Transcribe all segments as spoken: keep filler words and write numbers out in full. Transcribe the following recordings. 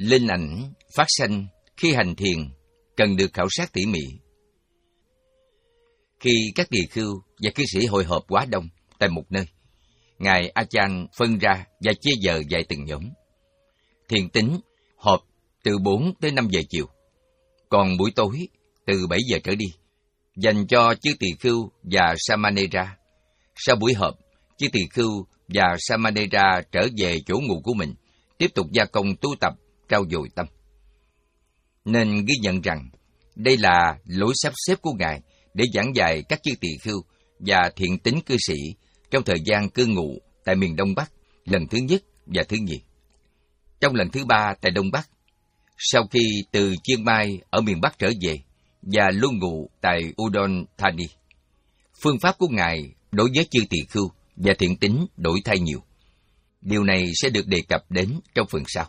Linh ảnh phát sanh khi hành thiền cần được khảo sát tỉ mỉ. Khi các tỳ khưu và cư sĩ hội họp quá đông tại một nơi, Ngài A Chan phân ra và chia giờ dạy từng nhóm. Thiền tín họp từ bốn tới năm giờ chiều, còn buổi tối từ bảy giờ trở đi, dành cho chư tỳ khưu và Samanera. Sau buổi họp, chư tỳ khưu và Samanera trở về chỗ ngủ của mình, tiếp tục gia công tu tập, trau dồi tâm. Nên ghi nhận rằng, đây là lối sắp xếp của Ngài để giảng dạy các chư tỳ khưu và thiện tín cư sĩ trong thời gian cư ngụ tại miền Đông Bắc lần thứ nhất và thứ nhì. Trong lần thứ ba tại Đông Bắc, sau khi từ Chiang Mai ở miền Bắc trở về và lưu ngụ tại Udon Thani, phương pháp của Ngài đối với chư tỳ khưu và thiện tín đổi thay nhiều. Điều này sẽ được đề cập đến trong phần sau.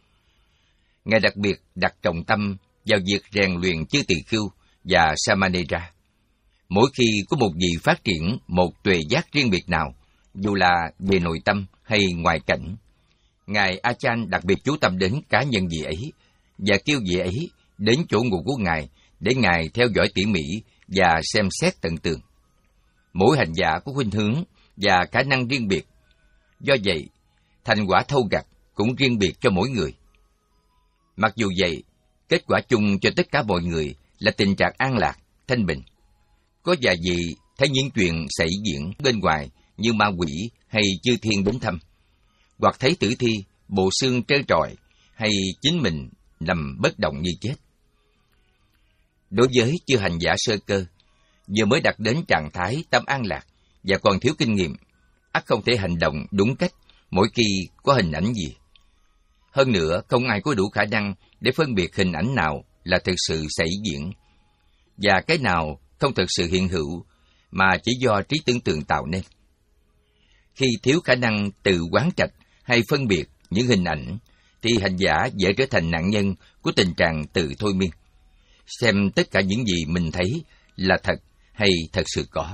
Ngài đặc biệt đặt trọng tâm vào việc rèn luyện chư tỳ khưu và Samanera. Mỗi khi có một vị phát triển một tuệ giác riêng biệt nào, dù là về nội tâm hay ngoại cảnh, Ngài A Chan đặc biệt chú tâm đến cá nhân vị ấy và kêu vị ấy đến chỗ ngủ của Ngài để Ngài theo dõi tỉ mỉ và xem xét tận tường. Mỗi hành giả có khuynh hướng và khả năng riêng biệt. Do vậy, thành quả thâu gặt cũng riêng biệt cho mỗi người. Mặc dù vậy, kết quả chung cho tất cả mọi người là tình trạng an lạc, thanh bình. Có vài vị thấy những chuyện xảy diễn bên ngoài như ma quỷ hay chư thiên đến thăm, hoặc thấy tử thi, bộ xương trơ trọi, hay chính mình nằm bất động như chết. Đối với chư hành giả sơ cơ, vừa mới đạt đến trạng thái tâm an lạc và còn thiếu kinh nghiệm, ắt không thể hành động đúng cách mỗi khi có hình ảnh gì. Hơn nữa, không ai có đủ khả năng để phân biệt hình ảnh nào là thực sự xảy diễn, và cái nào không thực sự hiện hữu, mà chỉ do trí tưởng tượng tạo nên. Khi thiếu khả năng tự quán trạch hay phân biệt những hình ảnh, thì hành giả dễ trở thành nạn nhân của tình trạng tự thôi miên, xem tất cả những gì mình thấy là thật hay thật sự có.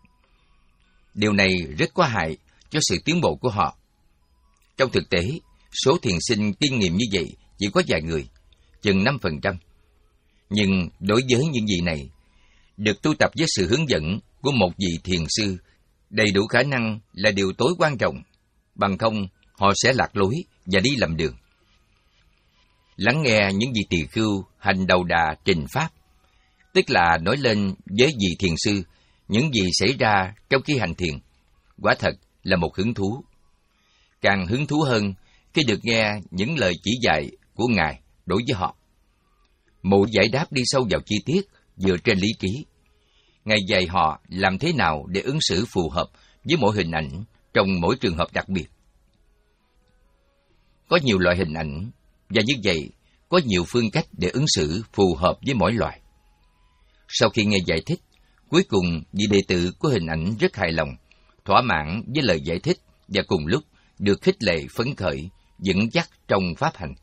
Điều này rất có hại cho sự tiến bộ của họ. Trong thực tế, số thiền sinh kinh nghiệm như vậy chỉ có vài người, chừng năm phần trăm. Nhưng đối với những vị này, được tu tập với sự hướng dẫn của một vị thiền sư đầy đủ khả năng là điều tối quan trọng, bằng không họ sẽ lạc lối và đi lầm đường. Lắng nghe những vị tỳ khưu hành đầu đà trình pháp, tức là nói lên với vị thiền sư những gì xảy ra trong khi hành thiền, quả thật là một hứng thú. Càng hứng thú hơn khi được nghe những lời chỉ dạy của Ngài đối với họ. Mỗi giải đáp đi sâu vào chi tiết dựa trên lý trí. Ngài dạy họ làm thế nào để ứng xử phù hợp với mỗi hình ảnh trong mỗi trường hợp đặc biệt. Có nhiều loại hình ảnh, và như vậy có nhiều phương cách để ứng xử phù hợp với mỗi loại. Sau khi nghe giải thích, cuối cùng vị đệ tử có hình ảnh rất hài lòng, thỏa mãn với lời giải thích và cùng lúc được khích lệ phấn khởi, vững chắc trong pháp hành.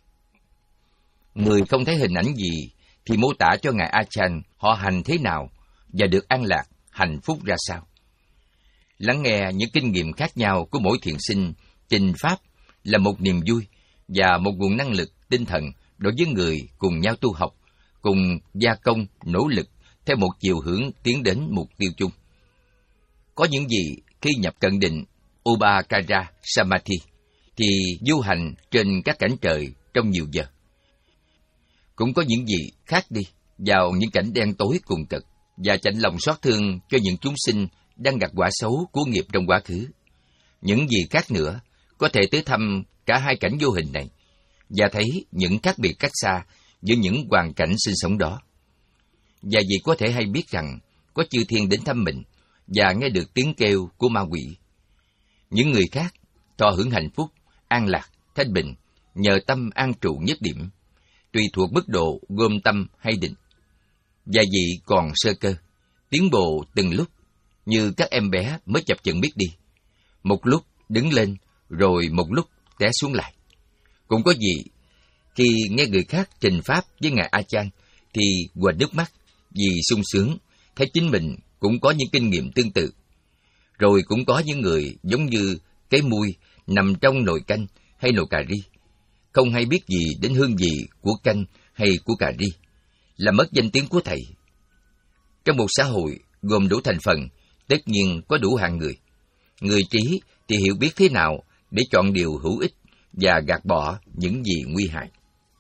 Người không thấy hình ảnh gì thì mô tả cho Ngài A Chan họ hành thế nào và được an lạc, hạnh phúc ra sao. Lắng nghe những kinh nghiệm khác nhau của mỗi thiền sinh trình pháp là một niềm vui và một nguồn năng lực tinh thần đối với người cùng nhau tu học, cùng gia công, nỗ lực theo một chiều hướng tiến đến mục tiêu chung. Có những vị khi nhập cận định Upakara Samadhi thì du hành trên các cảnh trời trong nhiều giờ. Cũng có những vị khác đi vào những cảnh đen tối cùng cực và chạnh lòng xót thương cho những chúng sinh đang gặt quả xấu của nghiệp trong quá khứ. Những vị khác nữa có thể tới thăm cả hai cảnh vô hình này và thấy những khác biệt cách xa giữa những hoàn cảnh sinh sống đó. Và vị có thể hay biết rằng có chư thiên đến thăm mình và nghe được tiếng kêu của ma quỷ. Những người khác thọ hưởng hạnh phúc, an lạc, thanh bình nhờ tâm an trụ nhất điểm, tùy thuộc mức độ gom tâm hay định. Và vị còn sơ cơ, tiến bộ từng lúc như các em bé mới chập chững biết đi, một lúc đứng lên rồi một lúc té xuống lại. Cũng có vị khi nghe người khác trình pháp với Ngài A Chan thì quệt nước mắt vì sung sướng thấy chính mình cũng có những kinh nghiệm tương tự. Rồi cũng có những người giống như cái mui nằm trong nồi canh hay nồi cà ri, không hay biết gì đến hương vị của canh hay của cà ri, làm mất danh tiếng của thầy. Trong một xã hội gồm đủ thành phần, tất nhiên có đủ hạng người. Người trí thì hiểu biết thế nào để chọn điều hữu ích và gạt bỏ những gì nguy hại.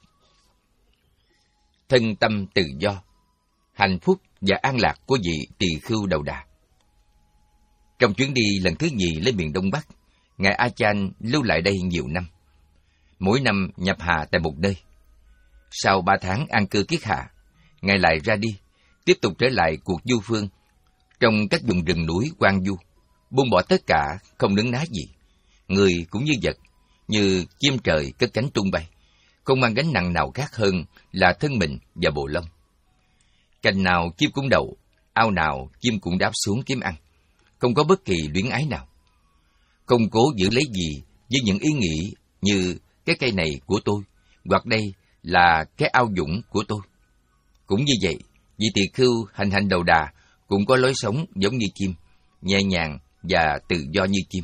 Thân tâm tự do, hạnh phúc và an lạc của vị tỳ khưu đầu đà. Trong chuyến đi lần thứ nhì lên miền Đông Bắc, Ngài A Chan lưu lại đây nhiều năm. Mỗi năm nhập hà tại một nơi. Sau ba tháng an cư kiết hạ, Ngài lại ra đi, tiếp tục trở lại cuộc du phương trong các vùng rừng núi hoang vu, buông bỏ tất cả, không nấn ná gì. Người cũng như vật, như chim trời cất cánh tung bay, không mang gánh nặng nào khác hơn là thân mình và bộ lông. Cành nào chim cũng đậu, ao nào chim cũng đáp xuống kiếm ăn, không có bất kỳ luyến ái nào. Không cố giữ lấy gì với những ý nghĩ như cái cây này của tôi, hoặc đây là cái ao dũng của tôi. Cũng như vậy, vị tỳ khưu hành hành đầu đà cũng có lối sống giống như chim, nhẹ nhàng và tự do như chim.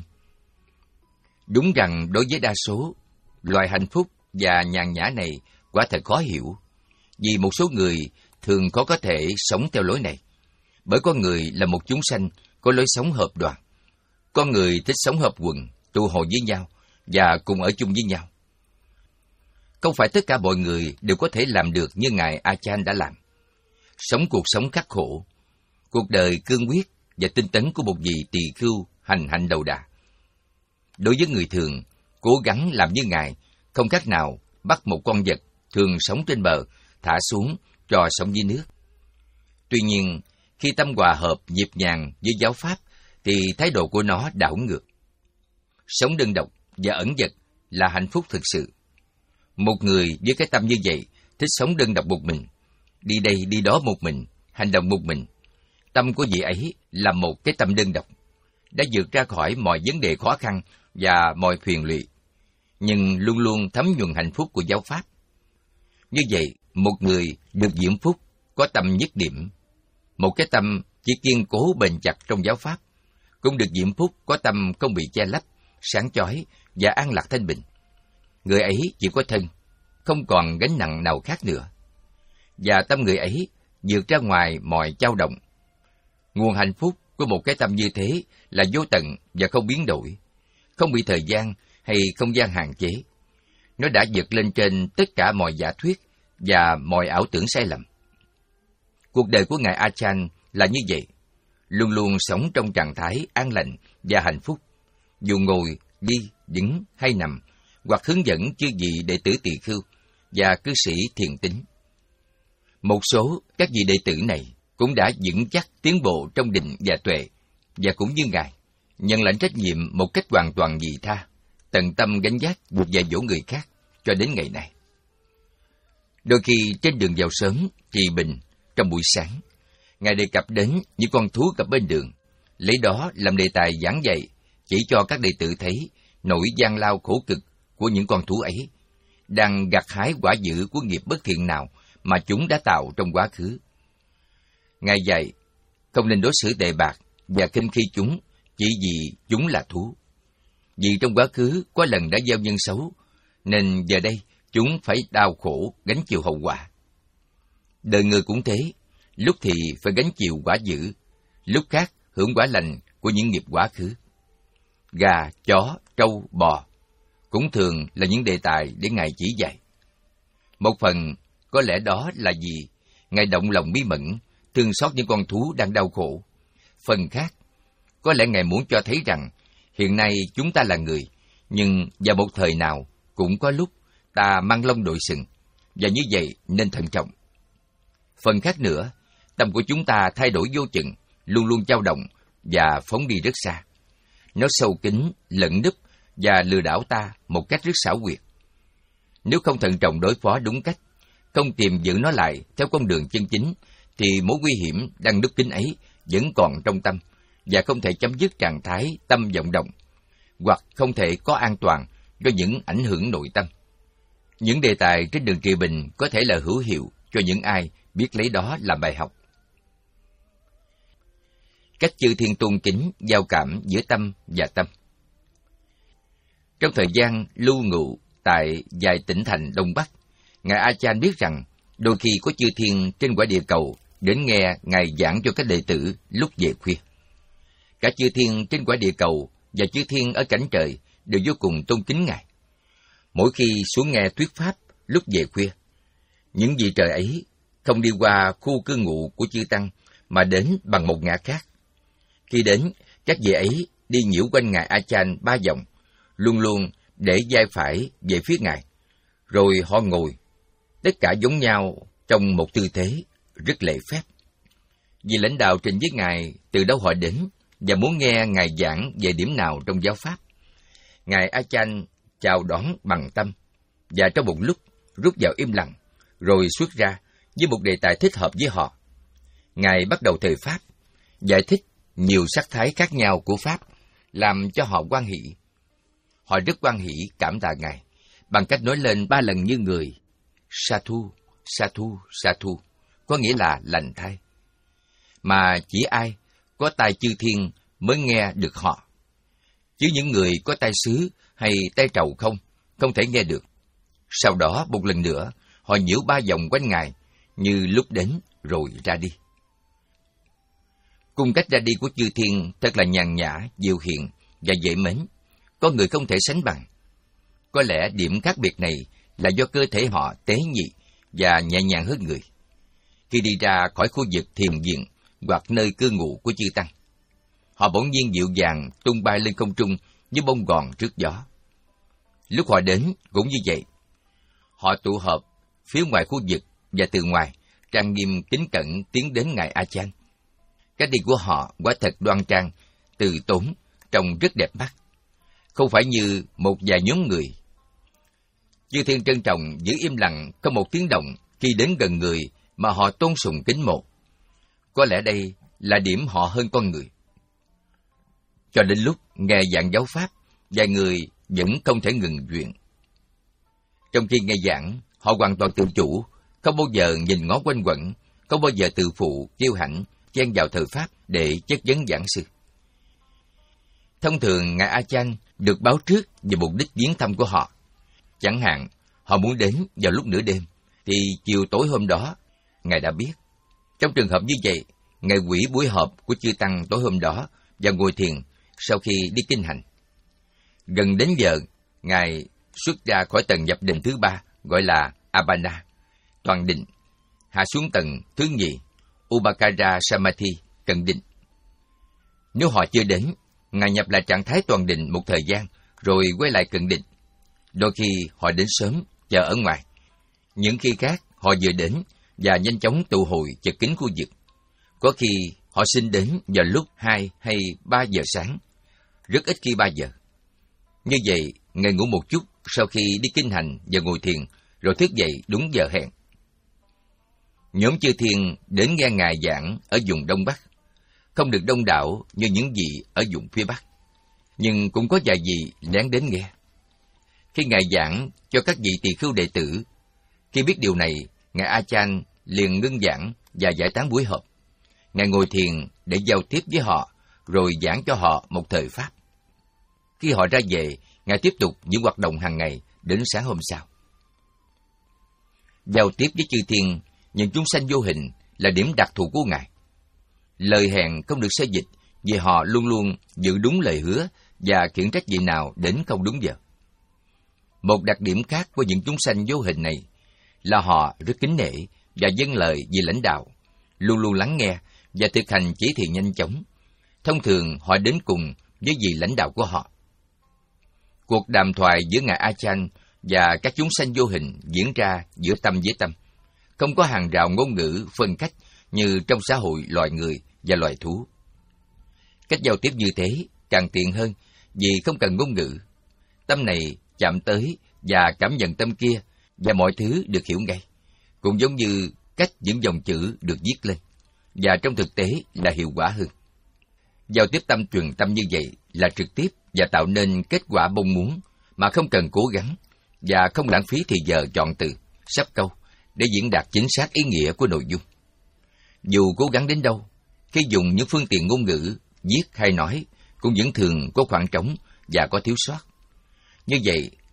Đúng rằng đối với đa số, loài hạnh phúc và nhàn nhã này quả thật khó hiểu, vì một số người thường khó có thể sống theo lối này. Bởi con người là một chúng sanh có lối sống hợp đoàn. Con người thích sống hợp quần, tụ hội với nhau và cùng ở chung với nhau. Không phải tất cả mọi người đều có thể làm được như Ngài A Chan đã làm. Sống cuộc sống khắc khổ, cuộc đời cương quyết và tinh tấn của một vị tỳ khưu hành hạnh đầu đà. Đối với người thường, cố gắng làm như Ngài không khác nào bắt một con vật thường sống trên bờ, thả xuống cho sống dưới nước. Tuy nhiên, khi tâm hòa hợp nhịp nhàng với giáo pháp, thì thái độ của nó đảo ngược. Sống đơn độc và ẩn dật là hạnh phúc thực sự. Một người với cái tâm như vậy, thích sống đơn độc một mình, đi đây đi đó một mình, hành động một mình. Tâm của vị ấy là một cái tâm đơn độc, đã vượt ra khỏi mọi vấn đề khó khăn và mọi phiền lụy, nhưng luôn luôn thấm nhuần hạnh phúc của giáo pháp. Như vậy, một người được diễm phúc có tâm nhất điểm, một cái tâm chỉ kiên cố bền chặt trong giáo pháp, cũng được diễm phúc có tâm không bị che lấp, sáng chói và an lạc thanh bình. Người ấy chỉ có thân, không còn gánh nặng nào khác nữa. Và tâm người ấy vượt ra ngoài mọi dao động. Nguồn hạnh phúc của một cái tâm như thế là vô tận và không biến đổi, không bị thời gian hay không gian hạn chế. Nó đã vượt lên trên tất cả mọi giả thuyết và mọi ảo tưởng sai lầm. Cuộc đời của Ngài A Chan là như vậy, luôn luôn sống trong trạng thái an lành và hạnh phúc, dù ngồi, đi, đứng hay nằm, hoặc hướng dẫn chư vị đệ tử tỳ khưu và cư sĩ thiền tín. Một số các vị đệ tử này cũng đã vững chắc tiến bộ trong định và tuệ, và cũng như Ngài, nhận lãnh trách nhiệm một cách hoàn toàn vị tha, tận tâm gánh vác việc dạy dỗ người khác cho đến ngày nay. Đôi khi trên đường vào sớm, trì bình, trong buổi sáng, Ngài đề cập đến những con thú gặp bên đường, lấy đó làm đề tài giảng dạy, chỉ cho các đệ tử thấy nỗi gian lao khổ cực của những con thú ấy, đang gặt hái quả dữ của nghiệp bất thiện nào mà chúng đã tạo trong quá khứ. Ngài dạy, không nên đối xử tệ bạc và khinh khi chúng chỉ vì chúng là thú. Vì trong quá khứ có lần đã gieo nhân xấu, nên giờ đây chúng phải đau khổ gánh chịu hậu quả. Đời người cũng thế, lúc thì phải gánh chịu quả dữ, lúc khác hưởng quả lành của những nghiệp quá khứ. Gà, chó, trâu, bò cũng thường là những đề tài để Ngài chỉ dạy. Một phần có lẽ đó là vì Ngài động lòng bí mẫn, thương xót những con thú đang đau khổ. Phần khác, có lẽ Ngài muốn cho thấy rằng hiện nay chúng ta là người, nhưng vào một thời nào cũng có lúc ta mang lông đội sừng, và như vậy nên thận trọng. Phần khác nữa, tâm của chúng ta thay đổi vô chừng, luôn luôn dao động và phóng đi rất xa. Nó sâu kín, lẫn núp và lừa đảo ta một cách rất xảo quyệt. Nếu không thận trọng đối phó đúng cách, không tìm giữ nó lại theo con đường chân chính, thì mối nguy hiểm đang núp kín ấy vẫn còn trong tâm, và không thể chấm dứt trạng thái tâm vọng động, hoặc không thể có an toàn do những ảnh hưởng nội tâm. Những đề tài trên đường trì bình có thể là hữu hiệu cho những ai biết lấy đó làm bài học. Cách chư thiên tôn kính giao cảm giữa tâm và tâm. Trong thời gian lưu ngụ tại vài tỉnh thành Đông Bắc, Ngài A Chan biết rằng đôi khi có chư thiên trên quả địa cầu đến nghe Ngài giảng cho các đệ tử lúc về khuya. Cả chư thiên trên quả địa cầu và chư thiên ở cảnh trời đều vô cùng tôn kính Ngài. Mỗi khi xuống nghe thuyết pháp lúc về khuya, những vị trời ấy không đi qua khu cư ngụ của chư tăng mà đến bằng một ngã khác. Khi đến, các vị ấy đi nhiễu quanh Ngài A Chan ba vòng, luôn luôn để vai phải về phía Ngài, rồi họ ngồi, tất cả giống nhau trong một tư thế rất lễ phép. Vì lãnh đạo trình với Ngài từ đâu họ đến và muốn nghe Ngài giảng về điểm nào trong giáo pháp. Ngài A Chan chào đón bằng tâm, và trong một lúc rút vào im lặng, rồi xuất ra với một đề tài thích hợp với họ. Ngài bắt đầu thời pháp, giải thích nhiều sắc thái khác nhau của pháp, làm cho họ hoan hỷ. Họ rất hoan hỷ cảm tạ Ngài bằng cách nói lên ba lần như người: Sathu, Sathu, Sathu, có nghĩa là lành thai. Mà chỉ ai có tai chư thiên mới nghe được họ, chứ những người có tai xứ hay tai trầu không, không thể nghe được. Sau đó một lần nữa, họ nhiễu ba vòng quanh Ngài, như lúc đến rồi ra đi. Cung cách ra đi của chư thiên thật là nhàn nhã, dịu hiền và dễ mến, có người không thể sánh bằng. Có lẽ điểm khác biệt này là do cơ thể họ tế nhị và nhẹ nhàng hơn người. Khi đi ra khỏi khu vực thiền viện hoặc nơi cư ngụ của chư tăng, họ bỗng nhiên dịu dàng tung bay lên không trung như bông gòn trước gió. Lúc họ đến cũng như vậy. Họ tụ họp phía ngoài khu vực và từ ngoài trang nghiêm kính cẩn tiến đến Ngài A Chan. Cách đi của họ quả thật đoan trang, từ tốn, trông rất đẹp mắt, không phải như một vài nhóm người. Chư thiên trân trọng giữ im lặng không một tiếng động khi đến gần người mà họ tôn sùng kính mộ. Có lẽ đây là điểm họ hơn con người. Cho đến lúc nghe giảng giáo pháp, vài người vẫn không thể ngừng chuyện. Trong khi nghe giảng, họ hoàn toàn tự chủ, không bao giờ nhìn ngó quanh quẩn, không bao giờ tự phụ, kiêu hãnh, chen vào thời pháp để chất vấn giảng sư. Thông thường, Ngài A Chan được báo trước về mục đích viếng thăm của họ. Chẳng hạn, họ muốn đến vào lúc nửa đêm, thì chiều tối hôm đó, Ngài đã biết. Trong trường hợp như vậy, Ngài hủy buổi họp của chư tăng tối hôm đó và ngồi thiền sau khi đi kinh hành. Gần đến giờ, Ngài xuất ra khỏi tầng nhập định thứ ba, gọi là Abana, toàn định, hạ xuống tầng thứ nhì, Ubakara Samadhi, cận định. Nếu họ chưa đến, Ngài nhập lại trạng thái toàn định một thời gian, rồi quay lại cận định. Đôi khi họ đến sớm, chờ ở ngoài. Những khi khác, họ vừa đến và nhanh chóng tụ hội chật kín khu vực. Có khi họ xin đến vào lúc hai hay ba giờ sáng, rất ít khi ba giờ. Như vậy, Ngài ngủ một chút sau khi đi kinh hành và ngồi thiền, rồi thức dậy đúng giờ hẹn. Nhóm chư thiên đến nghe Ngài giảng ở vùng Đông Bắc, không được đông đảo như những vị ở vùng phía Bắc, nhưng cũng có vài vị lén đến nghe. Khi Ngài giảng cho các vị tỳ khưu đệ tử, khi biết điều này, Ngài A Chan liền ngưng giảng và giải tán buổi họp. Ngài ngồi thiền để giao tiếp với họ, rồi giảng cho họ một thời pháp. Khi họ ra về, Ngài tiếp tục những hoạt động hàng ngày đến sáng hôm sau. Giao tiếp với chư thiên, những chúng sanh vô hình là điểm đặc thù của Ngài. Lời hẹn không được xê dịch, vì họ luôn luôn giữ đúng lời hứa và khiển trách vị nào đến không đúng giờ. Một đặc điểm khác của những chúng sanh vô hình này là họ rất kính nể và dâng lời vì lãnh đạo, luôn luôn lắng nghe và thực hành chỉ thị nhanh chóng. Thông thường họ đến cùng với vị lãnh đạo của họ. Cuộc đàm thoại giữa Ngài A Chan và các chúng sanh vô hình diễn ra giữa tâm với tâm, không có hàng rào ngôn ngữ phân cách như trong xã hội loài người và loài thú. Cách giao tiếp như thế càng tiện hơn vì không cần ngôn ngữ. Tâm này chạm tới và cảm nhận tâm kia, và mọi thứ được hiểu ngay, cũng giống như cách những dòng chữ được viết lên, và trong thực tế là hiệu quả hơn. Giao tiếp tâm truyền tâm như vậy là trực tiếp và tạo nên kết quả mong muốn mà không cần cố gắng và không lãng phí thì giờ chọn từ, sắp câu để diễn đạt chính xác ý nghĩa của nội dung. Dù cố gắng đến đâu, khi dùng những phương tiện ngôn ngữ, viết hay nói cũng vẫn thường có khoảng trống và có thiếu sót. Như vậy,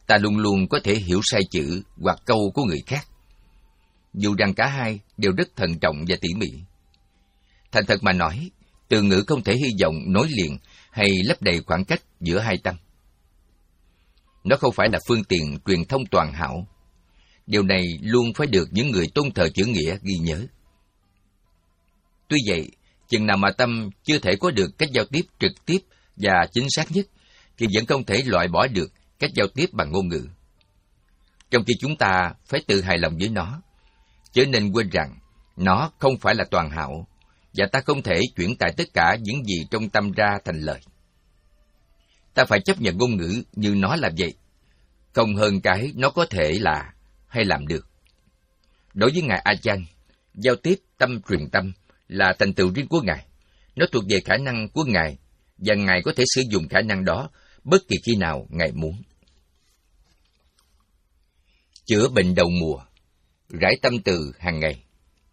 ta luôn luôn có thể hiểu sai chữ hoặc câu của người khác, dù rằng cả hai đều rất thận trọng và tỉ mỉ. Thành thật mà nói, từ ngữ không thể hy vọng nối liền hay lấp đầy khoảng cách giữa hai tâm. Nó không phải là phương tiện truyền thông toàn hảo. Điều này luôn phải được những người tôn thờ chữ nghĩa ghi nhớ. Tuy vậy, chừng nào mà tâm chưa thể có được cách giao tiếp trực tiếp và chính xác nhất, thì vẫn không thể loại bỏ được cách giao tiếp bằng ngôn ngữ. Trong khi chúng ta phải tự hài lòng với nó, chớ nên quên rằng nó không phải là toàn hảo, và ta không thể chuyển tải tất cả những gì trong tâm ra thành lời. Ta phải chấp nhận ngôn ngữ như nó là vậy, không hơn cái nó có thể là hay làm được. Đối với Ngài A Chan, giao tiếp tâm truyền tâm là thành tựu riêng của Ngài. Nó thuộc về khả năng của Ngài, và Ngài có thể sử dụng khả năng đó bất kỳ khi nào Ngài muốn. Chữa bệnh đầu mùa, rải tâm từ hàng ngày.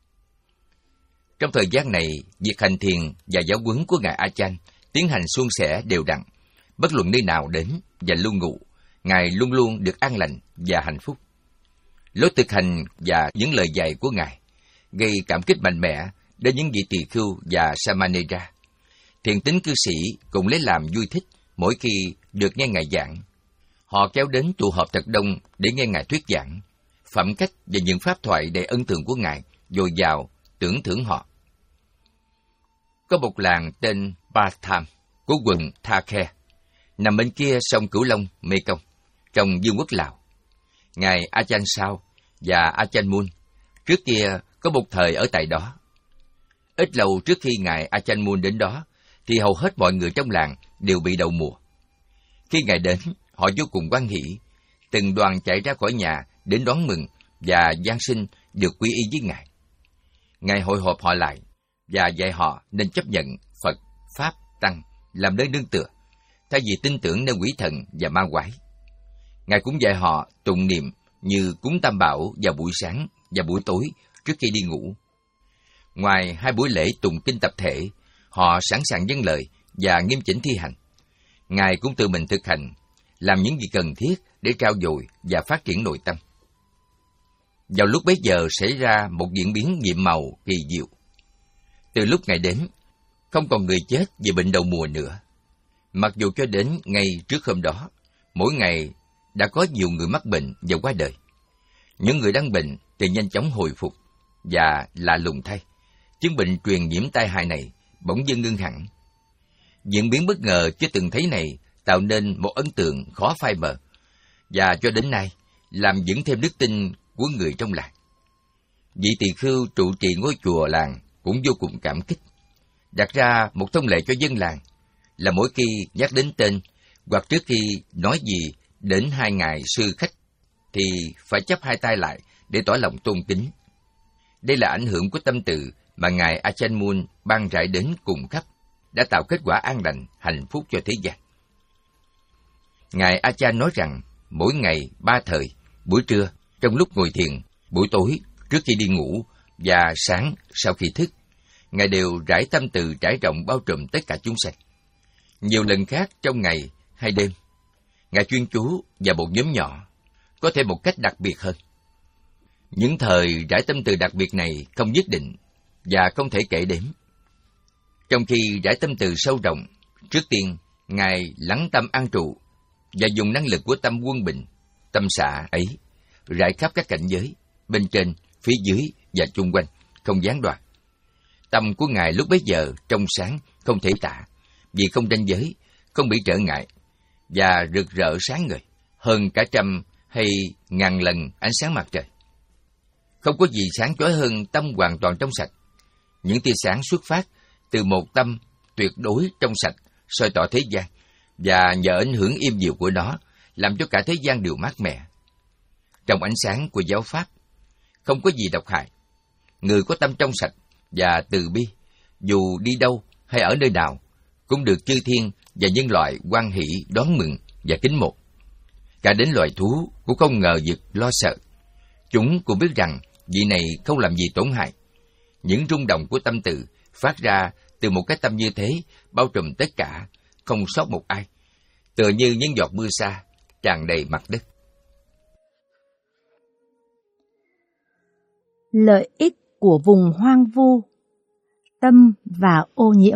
Trong thời gian này, việc hành thiền và giáo huấn của Ngài A Chan tiến hành suôn sẻ đều đặn. Bất luận nơi nào đến và lưu ngụ, Ngài luôn luôn được an lành và hạnh phúc. Lối thực hành và những lời dạy của Ngài gây cảm kích mạnh mẽ đến những vị tỳ khưu và Samanera. Thiền tín cư sĩ cũng lấy làm vui thích mỗi khi được nghe Ngài giảng. Họ kéo đến tụ họp thật đông để nghe Ngài thuyết giảng. Phẩm cách và những pháp thoại đầy ấn tượng của Ngài dồi dào tưởng thưởng họ. Có một làng tên Batham của quận Tha Khe, nằm bên kia sông Cửu Long, Mekong, trong vương quốc Lào. Ngài Ajahn Sao và Ajahn Mun trước kia có một thời ở tại đó. Ít lâu trước khi Ngài Ajahn Mun đến đó, thì hầu hết mọi người trong làng đều bị đậu mùa. Khi Ngài đến, họ vô cùng hoan hỉ, từng đoàn chạy ra khỏi nhà đến đón mừng và giáng sinh được quy y với Ngài. Ngài hội họp họ lại và dạy họ nên chấp nhận Phật, Pháp, Tăng làm nơi nương tựa, thay vì tin tưởng nơi quỷ thần và ma quái. Ngài cũng dạy họ tụng niệm như cúng Tam Bảo vào buổi sáng và buổi tối trước khi đi ngủ. Ngoài hai buổi lễ tụng kinh tập thể, họ sẵn sàng dâng lời và nghiêm chỉnh thi hành. Ngài cũng tự mình thực hành, làm những gì cần thiết để trau dồi và phát triển nội tâm. Vào lúc bấy giờ xảy ra một diễn biến nhiệm màu kỳ diệu. Từ lúc Ngài đến, không còn người chết vì bệnh đầu mùa nữa. Mặc dù cho đến ngay trước hôm đó, mỗi ngày đã có nhiều người mắc bệnh và qua đời. Những người đang bệnh thì nhanh chóng hồi phục, và lạ lùng thay, chứng bệnh truyền nhiễm tai hại này bỗng dưng ngưng hẳn. Diễn biến bất ngờ chưa từng thấy này tạo nên một ấn tượng khó phai mờ, và cho đến nay làm vững thêm đức tin của người trong làng. Vị tỳ khưu trụ trì ngôi chùa làng cũng vô cùng cảm kích, đặt ra một thông lệ cho dân làng là mỗi khi nhắc đến tên hoặc trước khi nói gì đến hai ngài sư khách thì phải chắp hai tay lại để tỏ lòng tôn kính. Đây là ảnh hưởng của tâm từ mà Ngài Ajahn Mun ban rải đến cùng khắp, đã tạo kết quả an lành, hạnh phúc cho thế gian. Ngài Ajahn nói rằng mỗi ngày ba thời, buổi trưa trong lúc ngồi thiền, buổi tối trước khi đi ngủ và sáng sau khi thức, Ngài đều rải tâm từ trải rộng bao trùm tất cả chúng sanh. Nhiều lần khác trong ngày hay đêm, Ngài chuyên chú vào một nhóm nhỏ, có thể một cách đặc biệt hơn. Những thời rải tâm từ đặc biệt này không nhất định và không thể kể đếm. Trong khi rải tâm từ sâu rộng, trước tiên Ngài lắng tâm an trụ và dùng năng lực của tâm quân bình, tâm xả ấy rải khắp các cảnh giới, bên trên, phía dưới và chung quanh, không gián đoạn. Tâm của Ngài lúc bấy giờ trong sáng không thể tả, vì không ranh giới, không bị trở ngại, và rực rỡ sáng ngời, hơn cả trăm hay ngàn lần ánh sáng mặt trời. Không có gì sáng chói hơn tâm hoàn toàn trong sạch. Những tia sáng xuất phát từ một tâm tuyệt đối trong sạch, soi tỏ thế gian, và nhờ ảnh hưởng im dịu của nó, làm cho cả thế gian đều mát mẻ. Trong ánh sáng của giáo pháp, không có gì độc hại. Người có tâm trong sạch và từ bi, dù đi đâu hay ở nơi nào, cũng được chư thiên và nhân loại hoan hỷ đón mừng và kính mộ. Cả đến loài thú cũng không ngờ vực lo sợ. Chúng cũng biết rằng vị này không làm gì tổn hại. Những rung động của tâm từ phát ra từ một cái tâm như thế bao trùm tất cả, không sót một ai, tựa như những giọt mưa sa tràn đầy mặt đất. Lợi ích của vùng hoang vu, tâm và ô nhiễm.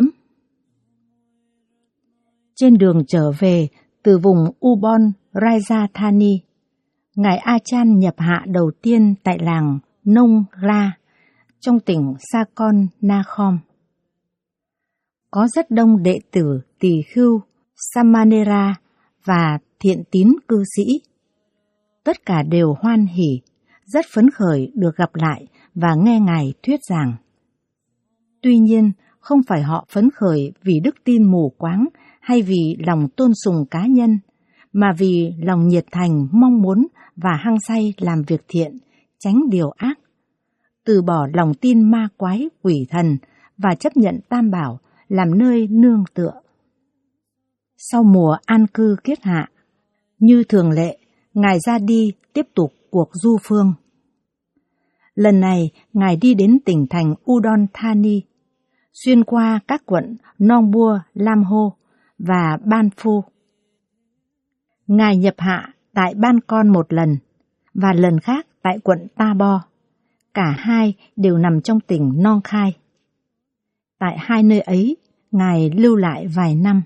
Trên đường trở về từ vùng Ubon Ratchathani, Ngài Achan nhập hạ đầu tiên tại làng Nongla trong tỉnh Sakon Nakhon. Có rất đông đệ tử tỳ khưu, Samanera và thiện tín cư sĩ. Tất cả đều hoan hỉ, rất phấn khởi được gặp lại và nghe Ngài thuyết giảng. Tuy nhiên, không phải họ phấn khởi vì đức tin mù quáng hay vì lòng tôn sùng cá nhân, mà vì lòng nhiệt thành mong muốn và hăng say làm việc thiện, tránh điều ác, từ bỏ lòng tin ma quái quỷ thần và chấp nhận Tam Bảo làm nơi nương tựa. Sau mùa an cư kiết hạ, như thường lệ, Ngài ra đi tiếp tục cuộc du phương. Lần này, Ngài đi đến tỉnh thành Udon Thani, xuyên qua các quận Nong Bua, Lam Ho và Ban Phu. Ngài nhập hạ tại Ban Con một lần, và lần khác tại quận Ta Bo. Cả hai đều nằm trong tỉnh Nong Khai. Tại hai nơi ấy, Ngài lưu lại vài năm.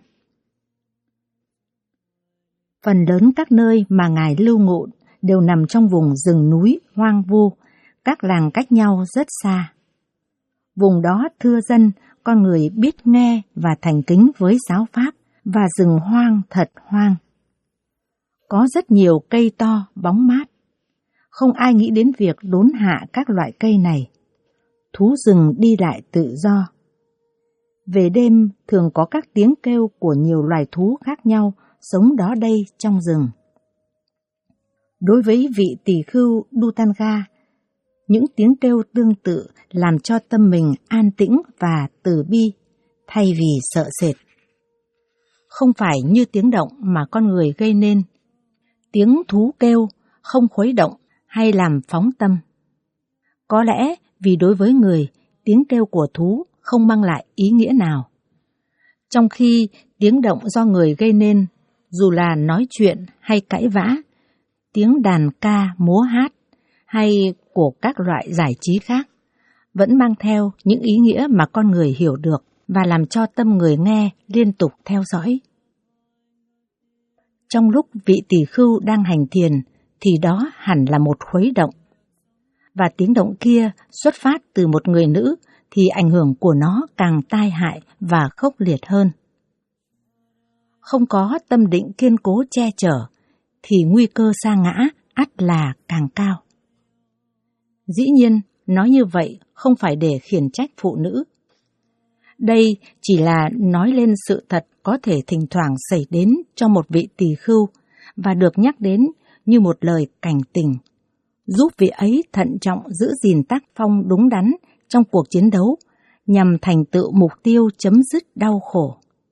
Phần lớn các nơi mà Ngài lưu ngụ đều nằm trong vùng rừng núi hoang vu, các làng cách nhau rất xa. Vùng đó thưa dân, con người biết nghe và thành kính với giáo pháp, và rừng hoang thật hoang. Có rất nhiều cây to, bóng mát. Không ai nghĩ đến việc đốn hạ các loại cây này. Thú rừng đi lại tự do. Về đêm thường có các tiếng kêu của nhiều loài thú khác nhau sống đó đây trong rừng. Đối với vị tỳ khưu Dutanga, những tiếng kêu tương tự làm cho tâm mình an tĩnh và từ bi, thay vì sợ sệt. Không phải như tiếng động mà con người gây nên. Tiếng thú kêu không khuấy động hay làm phóng tâm. Có lẽ vì đối với người, tiếng kêu của thú không mang lại ý nghĩa nào. Trong khi tiếng động do người gây nên, dù là nói chuyện hay cãi vã, tiếng đàn ca, múa hát hay của các loại giải trí khác, vẫn mang theo những ý nghĩa mà con người hiểu được và làm cho tâm người nghe liên tục theo dõi. Trong lúc vị tỳ khưu đang hành thiền, thì đó hẳn là một khuấy động. Và tiếng động kia xuất phát từ một người nữ, thì ảnh hưởng của nó càng tai hại và khốc liệt hơn. Không có tâm định kiên cố che chở, thì nguy cơ sa ngã ắt là càng cao. Dĩ nhiên, nói như vậy không phải để khiển trách phụ nữ. Đây chỉ là nói lên sự thật có thể thỉnh thoảng xảy đến cho một vị tỳ khưu và được nhắc đến như một lời cảnh tình, giúp vị ấy thận trọng giữ gìn tác phong đúng đắn trong cuộc chiến đấu nhằm thành tựu mục tiêu chấm dứt đau khổ.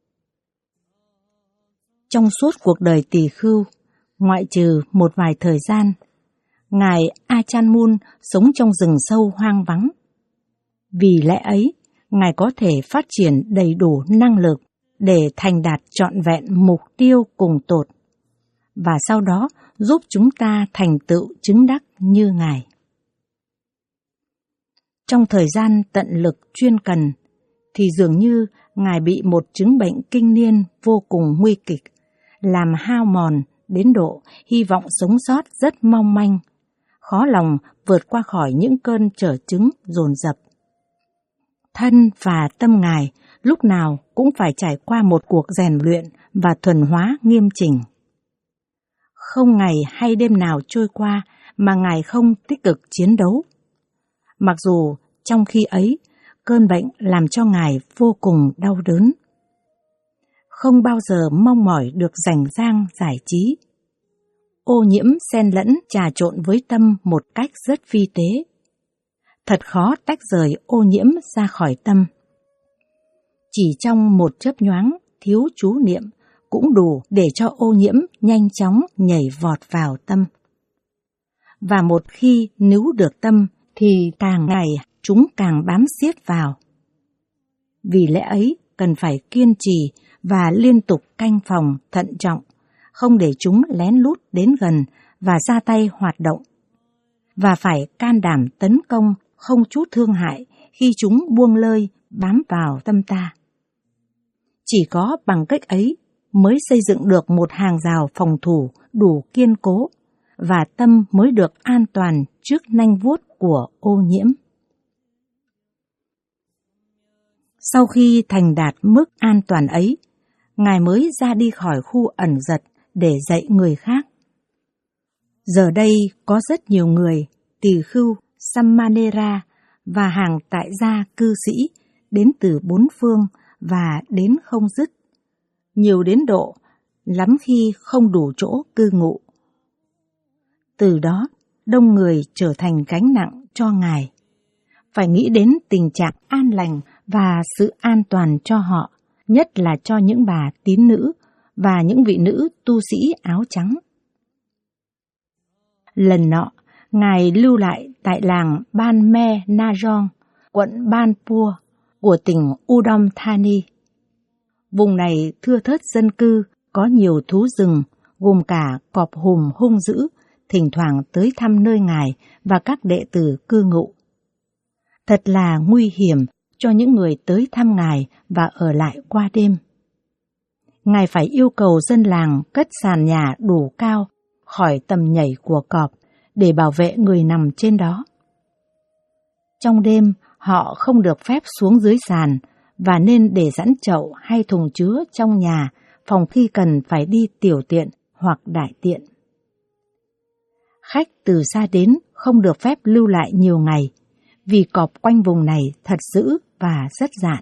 Trong suốt cuộc đời tỳ khưu, ngoại trừ một vài thời gian, Ngài Achan Mun sống trong rừng sâu hoang vắng. Vì lẽ ấy, Ngài có thể phát triển đầy đủ năng lực để thành đạt trọn vẹn mục tiêu cùng tột, và sau đó giúp chúng ta thành tựu chứng đắc như Ngài. Trong thời gian tận lực chuyên cần, thì dường như Ngài bị một chứng bệnh kinh niên vô cùng nguy kịch, làm hao mòn đến độ hy vọng sống sót rất mong manh, khó lòng vượt qua khỏi những cơn trở chứng dồn dập. Thân và tâm Ngài lúc nào cũng phải trải qua một cuộc rèn luyện và thuần hóa nghiêm chỉnh. Không ngày hay đêm nào trôi qua mà Ngài không tích cực chiến đấu. Mặc dù trong khi ấy, cơn bệnh làm cho Ngài vô cùng đau đớn. Không bao giờ mong mỏi được rảnh rang giải trí. Ô nhiễm xen lẫn trà trộn với tâm một cách rất vi tế. Thật khó tách rời ô nhiễm ra khỏi tâm. Chỉ trong một chớp nhoáng thiếu chú niệm cũng đủ để cho ô nhiễm nhanh chóng nhảy vọt vào tâm. Và một khi níu được tâm thì càng ngày chúng càng bám siết vào. Vì lẽ ấy cần phải kiên trì và liên tục canh phòng thận trọng, không để chúng lén lút đến gần và ra tay hoạt động. Và phải can đảm tấn công không chút thương hại khi chúng buông lơi bám vào tâm ta. Chỉ có bằng cách ấy mới xây dựng được một hàng rào phòng thủ đủ kiên cố, và tâm mới được an toàn trước nanh vuốt của ô nhiễm. Sau khi thành đạt mức an toàn ấy, Ngài mới ra đi khỏi khu ẩn giật để dạy người khác. Giờ đây có rất nhiều người, tỳ khưu, Sammanera và hàng tại gia cư sĩ đến từ bốn phương và đến không dứt, nhiều đến độ lắm khi không đủ chỗ cư ngụ. Từ đó, đông người trở thành gánh nặng cho Ngài. Phải nghĩ đến tình trạng an lành và sự an toàn cho họ, nhất là cho những bà tín nữ và những vị nữ tu sĩ áo trắng. Lần nọ, Ngài lưu lại tại làng Ban Me Najong, quận Banpur của tỉnh Udom Thani. Vùng này thưa thớt dân cư, có nhiều thú rừng, gồm cả cọp hùm hung dữ, thỉnh thoảng tới thăm nơi Ngài và các đệ tử cư ngụ. Thật là nguy hiểm cho những người tới thăm Ngài và ở lại qua đêm. Ngài phải yêu cầu dân làng cất sàn nhà đủ cao khỏi tầm nhảy của cọp để bảo vệ người nằm trên đó. Trong đêm, họ không được phép xuống dưới sàn và nên để sẵn chậu hay thùng chứa trong nhà phòng khi cần phải đi tiểu tiện hoặc đại tiện. Khách từ xa đến không được phép lưu lại nhiều ngày, vì cọp quanh vùng này thật dữ và rất dạn.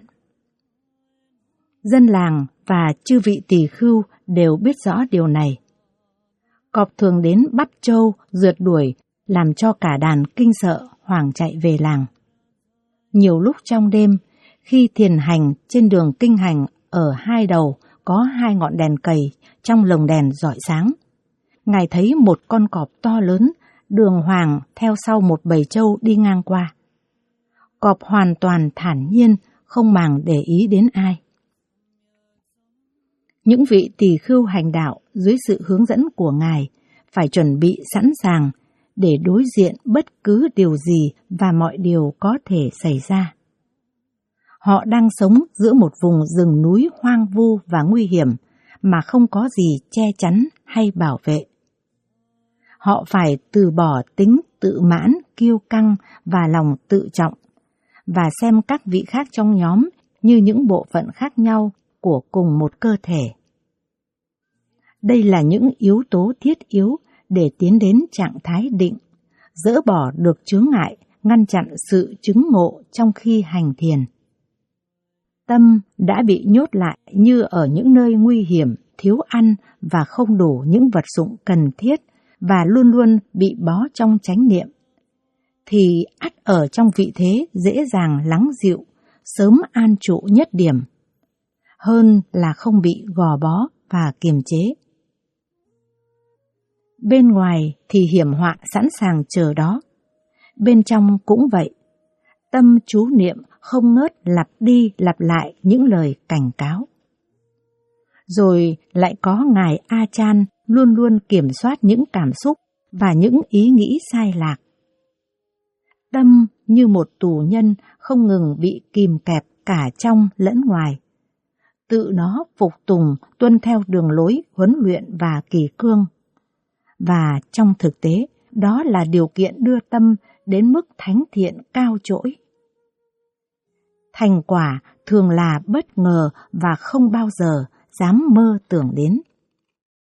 Dân làng và chư vị tỳ khưu đều biết rõ điều này. Cọp thường đến bắt trâu, rượt đuổi, làm cho cả đàn kinh sợ hoảng chạy về làng. Nhiều lúc trong đêm, khi thiền hành trên đường kinh hành ở hai đầu có hai ngọn đèn cầy trong lồng đèn rọi sáng, Ngài thấy một con cọp to lớn đường hoàng theo sau một bầy trâu đi ngang qua. Cọp hoàn toàn thản nhiên, không màng để ý đến ai. Những vị tỳ khưu hành đạo dưới sự hướng dẫn của Ngài phải chuẩn bị sẵn sàng để đối diện bất cứ điều gì và mọi điều có thể xảy ra. Họ đang sống giữa một vùng rừng núi hoang vu và nguy hiểm mà không có gì che chắn hay bảo vệ. Họ phải từ bỏ tính tự mãn, kiêu căng và lòng tự trọng, và xem các vị khác trong nhóm như những bộ phận khác nhau của cùng một cơ thể. Đây là những yếu tố thiết yếu để tiến đến trạng thái định, dỡ bỏ được chướng ngại, ngăn chặn sự chứng ngộ trong khi hành thiền. Tâm đã bị nhốt lại như ở những nơi nguy hiểm, thiếu ăn và không đủ những vật dụng cần thiết và luôn luôn bị bó trong chánh niệm, thì ắt ở trong vị thế dễ dàng lắng dịu, sớm an trụ nhất điểm, hơn là không bị gò bó và kiềm chế. Bên ngoài thì hiểm họa sẵn sàng chờ đó, bên trong cũng vậy. Tâm chú niệm không ngớt lặp đi lặp lại những lời cảnh cáo. Rồi lại có Ngài A Chan luôn luôn kiểm soát những cảm xúc và những ý nghĩ sai lạc. Tâm như một tù nhân không ngừng bị kìm kẹp cả trong lẫn ngoài. Tự nó phục tùng tuân theo đường lối huấn luyện và kỳ cương. Và trong thực tế, đó là điều kiện đưa tâm đến mức thánh thiện cao trỗi. Thành quả thường là bất ngờ và không bao giờ dám mơ tưởng đến.